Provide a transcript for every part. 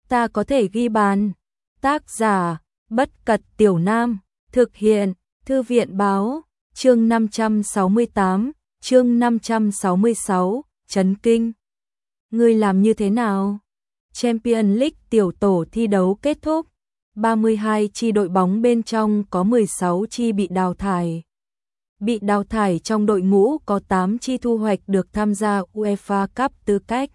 ta có thể ghi bàn. Tác giả, Bất Cật Tiểu Nam, thực hiện, Thư viện Báo, chương 568, chương 566, chấn kinh. Ngươi làm như thế nào? Champions League tiểu tổ thi đấu kết thúc, 32 chi đội bóng bên trong có 16 chi bị đào thải. Bị đào thải trong đội ngũ có 8 chi thu hoạch được tham gia UEFA Cup tư cách.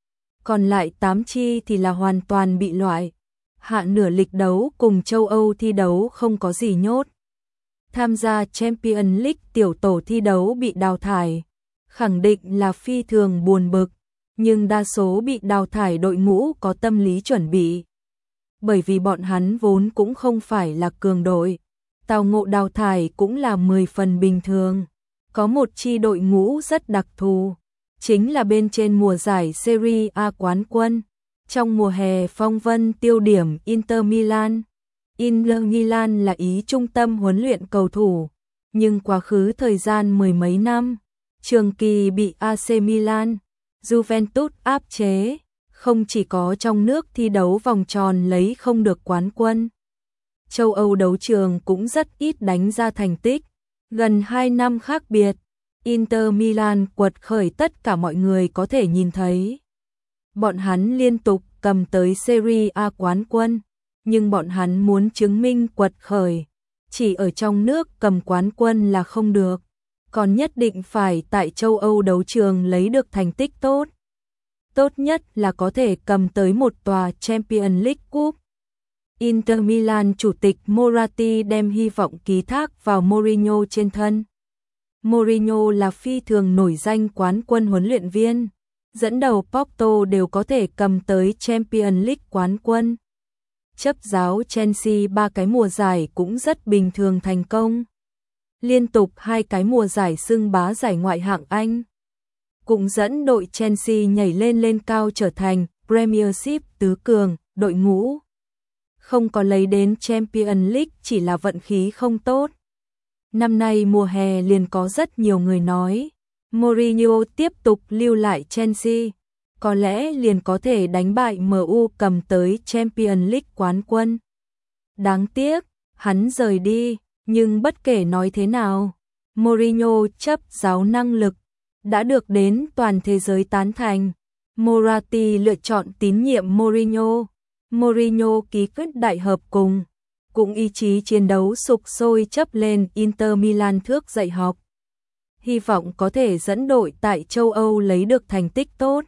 Còn lại 8 chi thì là hoàn toàn bị loại. Hạ nửa lịch đấu cùng châu Âu thi đấu không có gì nhốt. Tham gia Champions League tiểu tổ thi đấu bị đào thải, khẳng định là phi thường buồn bực, nhưng đa số bị đào thải đội ngũ có tâm lý chuẩn bị. Bởi vì bọn hắn vốn cũng không phải là cường đội, tao ngộ đào thải cũng là 10 phần bình thường. Có một chi đội ngũ rất đặc thù, chính là bên trên mùa giải Serie A quán quân. Trong mùa hè phong vân tiêu điểm Inter Milan. Inter Milan là ý trung tâm huấn luyện cầu thủ, nhưng quá khứ thời gian mười mấy năm, trường kỳ bị AC Milan, Juventus áp chế, không chỉ có trong nước thi đấu vòng tròn lấy không được quán quân. Châu Âu đấu trường cũng rất ít đánh ra thành tích, gần 2 năm khác biệt, Inter Milan quật khởi tất cả mọi người có thể nhìn thấy. Bọn hắn liên tục cầm tới Serie A quán quân, nhưng bọn hắn muốn chứng minh quật khởi, chỉ ở trong nước cầm quán quân là không được, còn nhất định phải tại châu Âu đấu trường lấy được thành tích tốt. Tốt nhất là có thể cầm tới một tòa Champions League Cup. Inter Milan chủ tịch Moratti đem hy vọng ký thác vào Mourinho trên thân. Mourinho là phi thường nổi danh quán quân huấn luyện viên, dẫn đầu Porto đều có thể cầm tới Champions League quán quân. Chấp giáo Chelsea 3 cái mùa giải cũng rất bình thường thành công. Liên tục 2 cái mùa giải xưng bá giải ngoại hạng Anh. Cũng dẫn đội Chelsea nhảy lên cao trở thành Premiership tứ cường, đội ngũ. Không có lấy đến Champions League chỉ là vận khí không tốt. Năm nay mùa hè liền có rất nhiều người nói, Mourinho tiếp tục lưu lại Chelsea, có lẽ liền có thể đánh bại MU cầm tới Champions League quán quân. Đáng tiếc, hắn rời đi, nhưng bất kể nói thế nào, Mourinho chấp giáo năng lực, đã được đến toàn thế giới tán thành. Moratti lựa chọn tín nhiệm Mourinho. Mourinho ký kết đại hợp cùng ý chí chiến đấu sục sôi chấp lên Inter Milan thước dạy học. Hy vọng có thể dẫn đội tại châu Âu lấy được thành tích tốt.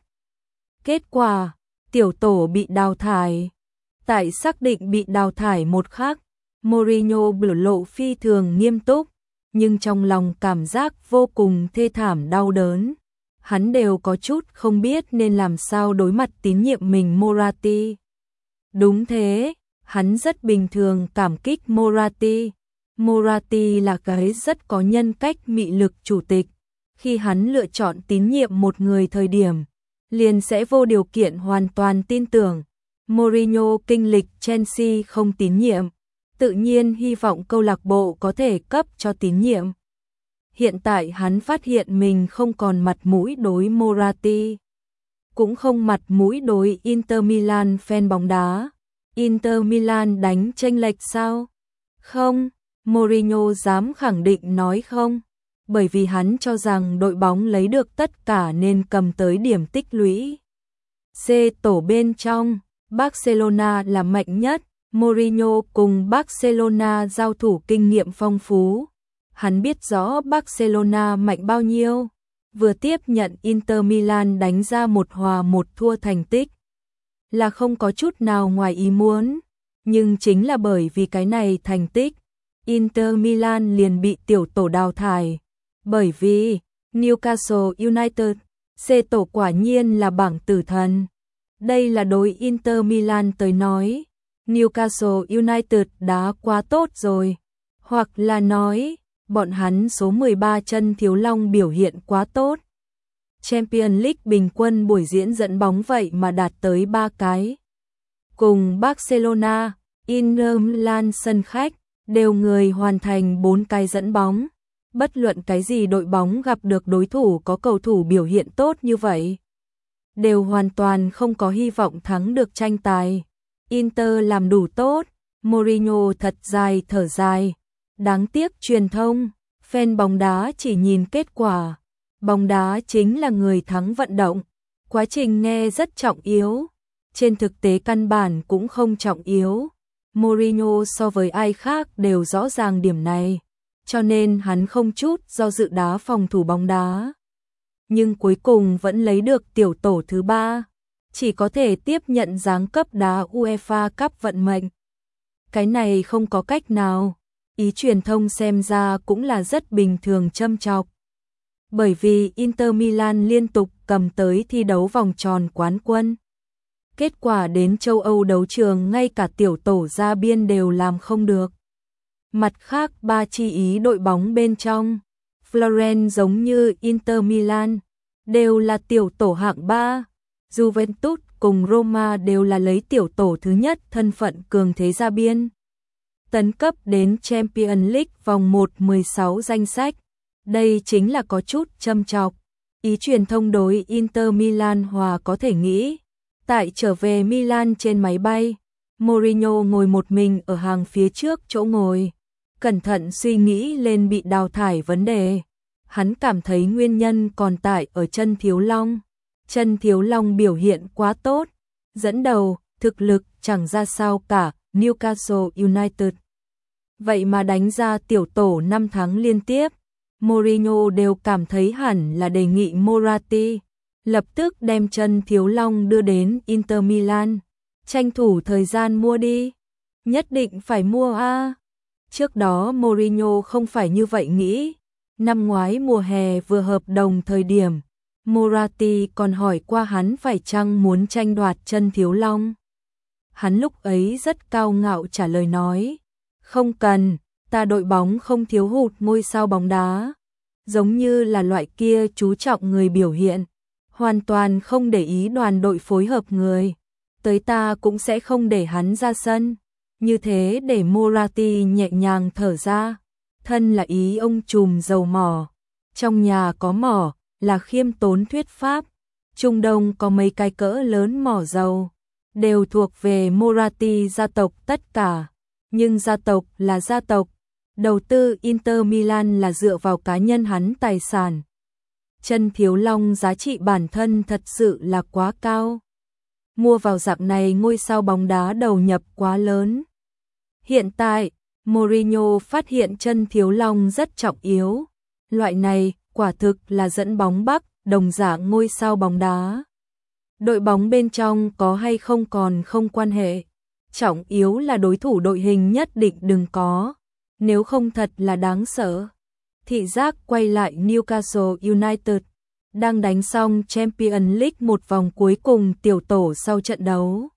Kết quả, tiểu tổ bị đào thải. Tại xác định bị đào thải một khắc, Mourinho biểu lộ phi thường nghiêm túc, nhưng trong lòng cảm giác vô cùng thê thảm đau đớn. Hắn đều có chút không biết nên làm sao đối mặt tín nhiệm mình Moratti. Đúng thế, hắn rất bình thường cảm kích Moratti. Moratti là cái rất có nhân cách mị lực chủ tịch. Khi hắn lựa chọn tín nhiệm một người thời điểm, liền sẽ vô điều kiện hoàn toàn tin tưởng. Mourinho kinh lịch Chelsea không tín nhiệm, tự nhiên hy vọng câu lạc bộ có thể cấp cho tín nhiệm. Hiện tại hắn phát hiện mình không còn mặt mũi đối Moratti, cũng không mặt mũi đối Inter Milan fan bóng đá. Inter Milan đánh chênh lệch sao? Không, Mourinho dám khẳng định nói không, bởi vì hắn cho rằng đội bóng lấy được tất cả nên cầm tới điểm tích lũy. C tổ bên trong, Barcelona là mạnh nhất, Mourinho cùng Barcelona giao thủ kinh nghiệm phong phú. Hắn biết rõ Barcelona mạnh bao nhiêu, vừa tiếp nhận Inter Milan đánh ra 1-1 thua thành tích. Là không có chút nào ngoài ý muốn, nhưng chính là bởi vì cái này thành tích, Inter Milan liền bị tiểu tổ đào thải. Bởi vì Newcastle United, C tổ quả nhiên là bảng tử thần. Đây là đối Inter Milan tới nói, Newcastle United đá quá tốt rồi. Hoặc là nói, bọn hắn số 13 chân thiếu long biểu hiện quá tốt. Champions League bình quân buổi diễn dẫn bóng vậy mà đạt tới 3 cái. Cùng Barcelona, Inter Milan sân khách, đều người hoàn thành 4 cái dẫn bóng. Bất luận cái gì đội bóng gặp được đối thủ có cầu thủ biểu hiện tốt như vậy, đều hoàn toàn không có hy vọng thắng được tranh tài. Inter làm đủ tốt, Mourinho thật dài thở dài. Đáng tiếc truyền thông, fan bóng đá chỉ nhìn kết quả. Bóng đá chính là người thắng vận động. Quá trình nghe rất trọng yếu. Trên thực tế căn bản cũng không trọng yếu. Mourinho so với ai khác đều rõ ràng điểm này. Cho nên hắn không chút do dự đá phòng thủ bóng đá. Nhưng cuối cùng vẫn lấy được tiểu tổ thứ 3. Chỉ có thể tiếp nhận giáng cấp đá UEFA Cup vận mệnh. Cái này không có cách nào. Ý truyền thông xem ra cũng là rất bình thường châm chọc. Bởi vì Inter Milan liên tục cầm tới thi đấu vòng tròn quán quân. Kết quả đến châu Âu đấu trường ngay cả tiểu tổ ra biên đều làm không được. Mặt khác ba chi ý đội bóng bên trong, Florence giống như Inter Milan, đều là tiểu tổ hạng 3. Juventus cùng Roma đều là lấy tiểu tổ thứ nhất thân phận cường thế ra biên. Tấn cấp đến Champions League vòng 1/16 danh sách. Đây chính là có chút châm chọc. Ý truyền thông đối Inter Milan hòa có thể nghĩ. Tại trở về Milan trên máy bay, Mourinho ngồi một mình ở hàng phía trước chỗ ngồi. Cẩn thận suy nghĩ lên bị đào thải vấn đề. Hắn cảm thấy nguyên nhân còn tại ở chân Thiếu Long. Chân Thiếu Long biểu hiện quá tốt. Dẫn đầu, thực lực chẳng ra sao cả, Newcastle United. Vậy mà đánh ra tiểu tổ 5 tháng liên tiếp. Mourinho đều cảm thấy hẳn là đề nghị Moratti lập tức đem chân Thiếu Long đưa đến Inter Milan, tranh thủ thời gian mua đi, nhất định phải mua a. Trước đó Mourinho không phải như vậy nghĩ, năm ngoái mùa hè vừa hợp đồng thời điểm, Moratti còn hỏi qua hắn phải chăng muốn tranh đoạt chân Thiếu Long. Hắn lúc ấy rất cao ngạo trả lời nói, không cần, ta đội bóng không thiếu hụt ngôi sao bóng đá, giống như là loại kia chú trọng người biểu hiện, hoàn toàn không để ý đoàn đội phối hợp người, tới ta cũng sẽ không để hắn ra sân. Như thế để Moratti nhẹ nhàng thở ra, thân là ý ông trùm dầu mỏ, trong nhà có mỏ là khiêm tốn thuyết pháp, Trung Đông có mấy cái cỡ lớn mỏ dầu, đều thuộc về Moratti gia tộc tất cả, nhưng gia tộc là gia tộc, đầu tư Inter Milan là dựa vào cá nhân hắn tài sản. Chân Thiếu Long giá trị bản thân thật sự là quá cao. Mua vào dạng này ngôi sao bóng đá đầu nhập quá lớn. Hiện tại, Mourinho phát hiện chân Thiếu Long rất trọng yếu. Loại này quả thực là dẫn bóng Bắc, đồng dạng ngôi sao bóng đá. Đội bóng bên trong có hay không còn không quan hệ. Trọng yếu là đối thủ đội hình nhất định đừng có. Nếu không thật là đáng sợ. Thị giác quay lại Newcastle United. Đang đánh xong Champions League một vòng cuối cùng tiểu tổ sau trận đấu.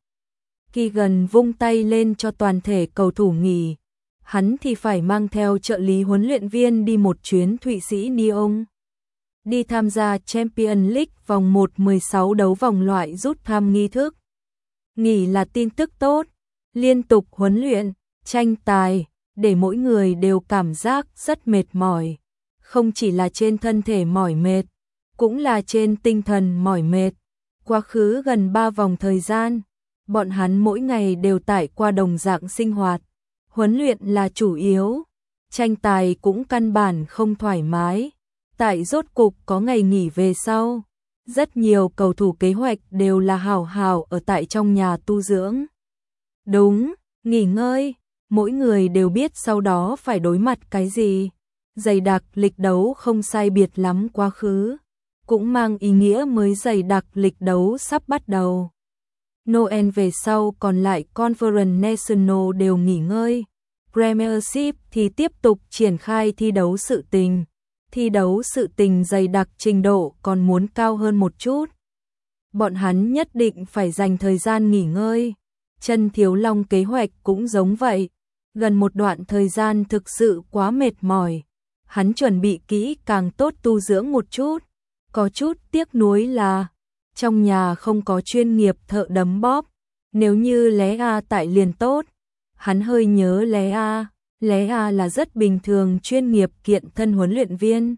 Keegan vung tay lên cho toàn thể cầu thủ nghỉ. Hắn thì phải mang theo trợ lý huấn luyện viên đi một chuyến Thụy Sĩ Lyon. Đi tham gia Champions League vòng 1/16 đấu vòng loại rút thăm nghi thức. Nghỉ là tin tức tốt. Liên tục huấn luyện, tranh tài, để mỗi người đều cảm giác rất mệt mỏi. Không chỉ là trên thân thể mỏi mệt, cũng là trên tinh thần mỏi mệt. Quá khứ gần 3 vòng thời gian, bọn hắn mỗi ngày đều tải qua đồng dạng sinh hoạt. Huấn luyện là chủ yếu, tranh tài cũng căn bản không thoải mái. Tại rốt cục có ngày nghỉ về sau, rất nhiều cầu thủ kế hoạch đều là hào hào ở tại trong nhà tu dưỡng. Đúng, nghỉ ngơi, mỗi người đều biết sau đó phải đối mặt cái gì. Dày đặc lịch đấu không sai biệt lắm quá khứ, cũng mang ý nghĩa mới dày đặc lịch đấu sắp bắt đầu. Noel về sau còn lại Conference National đều nghỉ ngơi. Premiership thì tiếp tục triển khai thi đấu sự tình. Thi đấu sự tình dày đặc trình độ còn muốn cao hơn một chút. Bọn hắn nhất định phải dành thời gian nghỉ ngơi. Chân Thiếu Long kế hoạch cũng giống vậy. Gần một đoạn thời gian thực sự quá mệt mỏi. Hắn chuẩn bị kỹ càng tốt tu dưỡng một chút. Có chút tiếc nuối là trong nhà không có chuyên nghiệp thợ đấm bóp. Nếu như Lé A tại liền tốt. Hắn hơi nhớ Lé A. Lé A là rất bình thường chuyên nghiệp kiện thân huấn luyện viên.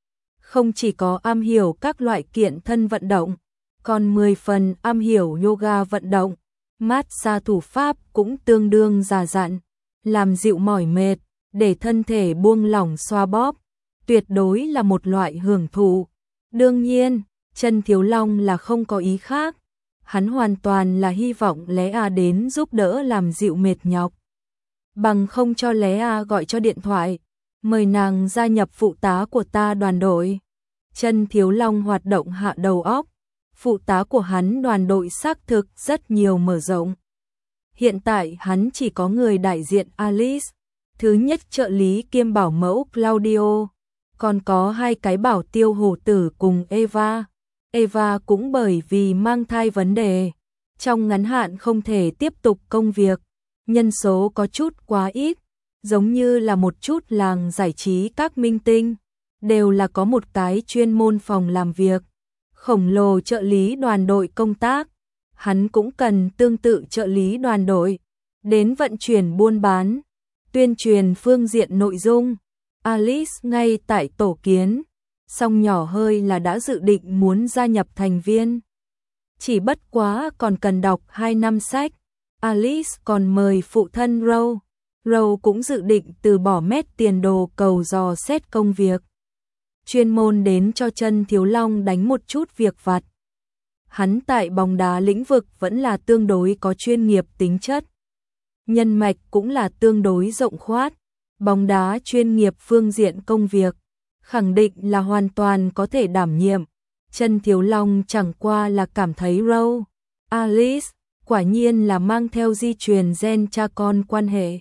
Không chỉ có am hiểu các loại kiện thân vận động, còn 10 phần am hiểu yoga vận động. mát xa thủ pháp cũng tương đương già dặn, làm dịu mỏi mệt, để thân thể buông lỏng xoa bóp, tuyệt đối là một loại hưởng thụ. Đương nhiên, Chân Thiếu Long là không có ý khác, hắn hoàn toàn là hy vọng Lea đến giúp đỡ làm dịu mệt nhọc. Bằng không cho Lea gọi cho điện thoại, mời nàng gia nhập phụ tá của ta đoàn đội. Chân Thiếu Long hoạt động hạ đầu óc, phụ tá của hắn đoàn đội xác thực rất nhiều mở rộng. Hiện tại hắn chỉ có người đại diện Alice, thứ nhất trợ lý kiêm bảo mẫu Claudio, còn có 2 cái bảo tiêu hổ tử cùng Eva. Eva cũng bởi vì mang thai vấn đề, trong ngắn hạn không thể tiếp tục công việc, nhân số có chút quá ít, giống như là một chút làng giải trí các minh tinh, đều là có một cái chuyên môn phòng làm việc. Khổng lồ trợ lý đoàn đội công tác, hắn cũng cần tương tự trợ lý đoàn đội, đến vận chuyển buôn bán, tuyên truyền phương diện nội dung. Alice ngay tại tổ kiến, song nhỏ hơi là đã dự định muốn gia nhập thành viên. Chỉ bất quá còn cần đọc 2 năm sách, Alice còn mời phụ thân Rose. Rose cũng dự định từ bỏ mét tiền đồ cầu dò xét công việc, chuyên môn đến cho Chân Thiếu Long đánh một chút việc vặt. Hắn tại bóng đá lĩnh vực vẫn là tương đối có chuyên nghiệp tính chất, nhân mạch cũng là tương đối rộng khoát, bóng đá chuyên nghiệp phương diện công việc, khẳng định là hoàn toàn có thể đảm nhiệm. Chân Thiếu Long chẳng qua là cảm thấy Rose, Alice, quả nhiên là mang theo di truyền gen cha con quan hệ.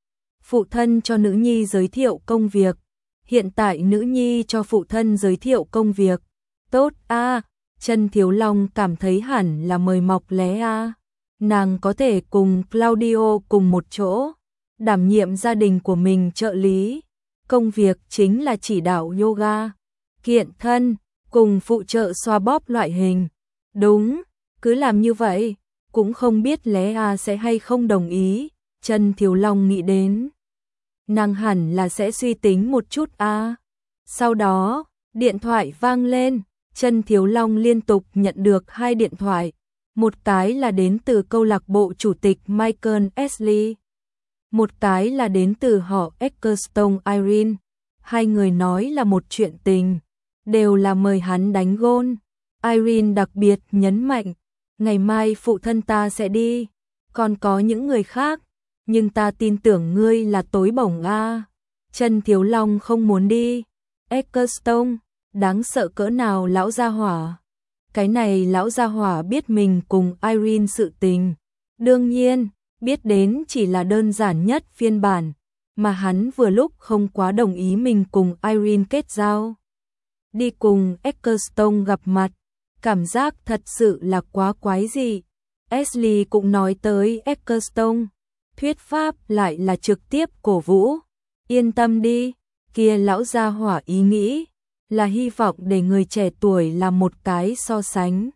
Phụ thân cho nữ nhi giới thiệu công việc, hiện tại nữ nhi cho phụ thân giới thiệu công việc. Tốt a, Chân Thiếu Long cảm thấy hẳn là mời mọc Lea. Nàng có thể cùng Claudio cùng một chỗ, đảm nhiệm gia đình của mình trợ lý. Công việc chính là chỉ đạo yoga, kiện thân, cùng phụ trợ xoa bóp loại hình. Đúng, cứ làm như vậy, cũng không biết Lea sẽ hay không đồng ý. Chân Thiếu Long nghĩ đến, nàng hẳn là sẽ suy tính một chút a. Sau đó, điện thoại vang lên, Chân Thiếu Long liên tục nhận được 2 điện thoại, một cái là đến từ câu lạc bộ chủ tịch Michael Ashley, một cái là đến từ họ Ecclestone Irene. 2 người nói là một chuyện tình, đều là mời hắn đánh gôn. Irene đặc biệt nhấn mạnh, ngày mai phụ thân ta sẽ đi, còn có những người khác, nhưng ta tin tưởng ngươi là tối bổng a. Chân Thiếu Long không muốn đi. Ecclestone, đáng sợ cỡ nào lão gia hỏa. Cái này lão gia hỏa biết mình cùng Irene sự tình, đương nhiên, biết đến chỉ là đơn giản nhất phiên bản, mà hắn vừa lúc không quá đồng ý mình cùng Irene kết giao. Đi cùng Ecclestone gặp mặt, cảm giác thật sự là quá quái dị. Ashley cũng nói tới Ecclestone, thuyết pháp lại là trực tiếp cổ vũ. Yên tâm đi, kia lão gia hỏa ý nghĩ là hy vọng để người trẻ tuổi làm một cái so sánh.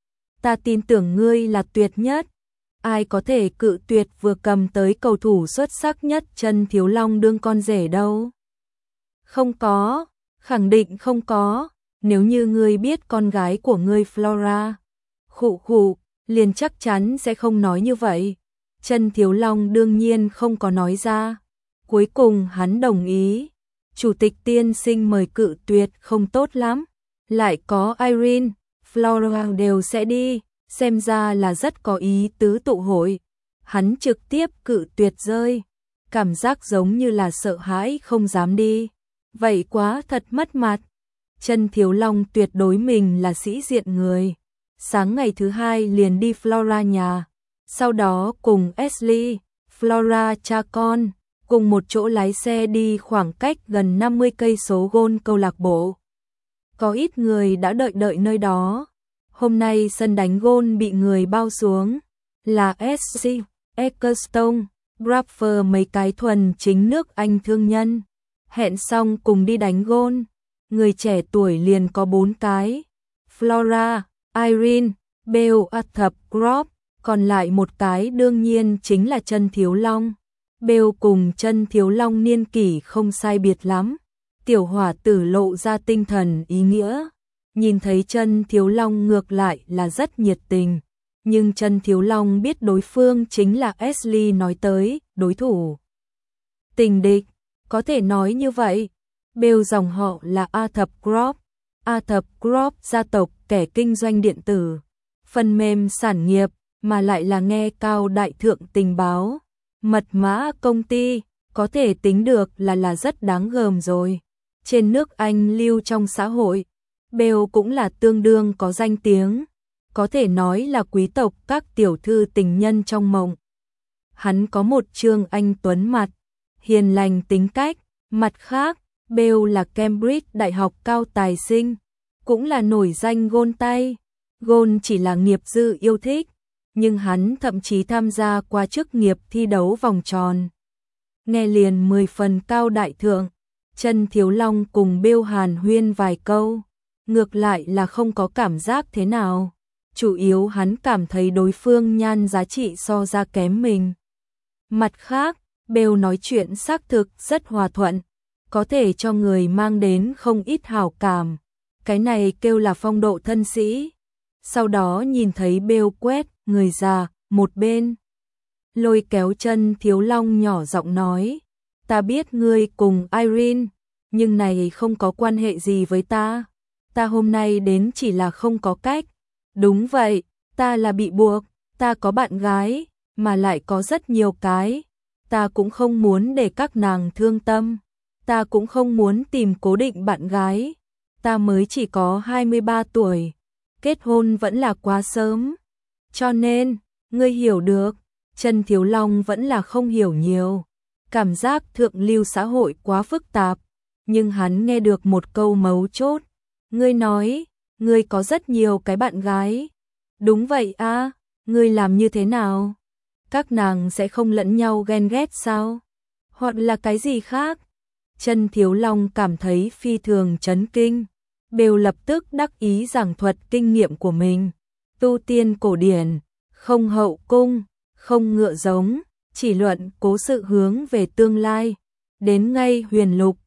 Ta tin tưởng ngươi là tuyệt nhất, ai có thể cự tuyệt vừa cầm tới cầu thủ xuất sắc nhất Chân Thiếu Long đương con rể đâu. Không có, khẳng định không có, nếu như ngươi biết con gái của ngươi Flora, khụ khụ, liền chắc chắn sẽ không nói như vậy. Chân Thiếu Long đương nhiên không có nói ra. Cuối cùng hắn đồng ý. Chủ tịch tiên sinh mời cự tuyệt không tốt lắm. Lại có Irene, Flora đều sẽ đi, xem ra là rất có ý tứ tụ hội. Hắn trực tiếp cự tuyệt rơi. Cảm giác giống như là sợ hãi không dám đi. Vậy quá thật mất mặt. Chân Thiếu Long tuyệt đối mình là sĩ diện người. Sáng ngày thứ 2 liền đi Flora nhà. Sau đó cùng Ashley, Flora cha con, cùng một chỗ lái xe đi khoảng cách gần 50 cây số gôn câu lạc bộ. Có ít người đã đợi nơi đó. Hôm nay sân đánh gôn bị người bao xuống. Là Ashley, Ecclestone, Bradford mấy cái thuần chính nước Anh thương nhân. Hẹn xong cùng đi đánh gôn. Người trẻ tuổi liền có 4 cái. Flora, Irene, Bell thập Grove. Còn lại một cái đương nhiên chính là Chân Thiếu Long. Bell cùng Chân Thiếu Long niên kỷ không sai biệt lắm. Tiểu hỏa tử lộ ra tinh thần ý nghĩa. Nhìn thấy Chân Thiếu Long ngược lại là rất nhiệt tình. nhưng Trần Thiếu Long biết đối phương chính là Ashley nói tới, đối thủ. Tình địch, có thể nói như vậy. Bale dòng họ là Arthur Group. Arthur Group gia tộc kẻ kinh doanh điện tử, phần mềm sản nghiệp, mà lại là nghe cao đại thượng tình báo. Mật mã công ty, có thể tính được là rất đáng gờm rồi. Trên nước Anh lưu trong xã hội, Bale cũng là tương đương có danh tiếng, có thể nói là quý tộc các tiểu thư tình nhân trong mộng. Hắn có một trương anh tuấn mặt, hiền lành tính cách, mặt khác, Bale là Cambridge Đại học cao tài sinh, cũng là nổi danh gôn tay. Gôn chỉ là nghiệp dư yêu thích, nhưng hắn thậm chí tham gia qua chức nghiệp thi đấu vòng tròn. Nghe liền 10 phần cao đại thượng, Trần Thiếu Long cùng Bale hàn huyên vài câu, ngược lại là không có cảm giác thế nào. Chủ yếu hắn cảm thấy đối phương nhan giá trị so ra kém mình. Mặt khác, Bale nói chuyện xác thực rất hòa thuận, có thể cho người mang đến không ít hảo cảm. Cái này kêu là phong độ thân sĩ. Sau đó nhìn thấy Bale quét người già một bên, lôi kéo Trần Thiếu Long nhỏ giọng nói, ta biết ngươi cùng Irene, nhưng này không có quan hệ gì với ta. Ta hôm nay đến chỉ là không có cách. Đúng vậy, ta là bị buộc, ta có bạn gái, mà lại có rất nhiều cái. Ta cũng không muốn để các nàng thương tâm. Ta cũng không muốn tìm cố định bạn gái. Ta mới chỉ có 23 tuổi. Kết hôn vẫn là quá sớm. Cho nên, ngươi hiểu được, Trần Thiếu Long vẫn là không hiểu nhiều. Cảm giác thượng lưu xã hội quá phức tạp. Nhưng hắn nghe được một câu mấu chốt. Ngươi nói, ngươi có rất nhiều cái bạn gái. Đúng vậy à, ngươi làm như thế nào? Các nàng sẽ không lẫn nhau ghen ghét sao? Hoặc là cái gì khác? Trần Thiếu Long cảm thấy phi thường chấn kinh. Bale lập tức đắc ý giảng thuật kinh nghiệm của mình. Tu tiên cổ điển, không hậu cung, không ngựa giống, chỉ luận cố sự hướng về tương lai. Đến ngay huyền lục,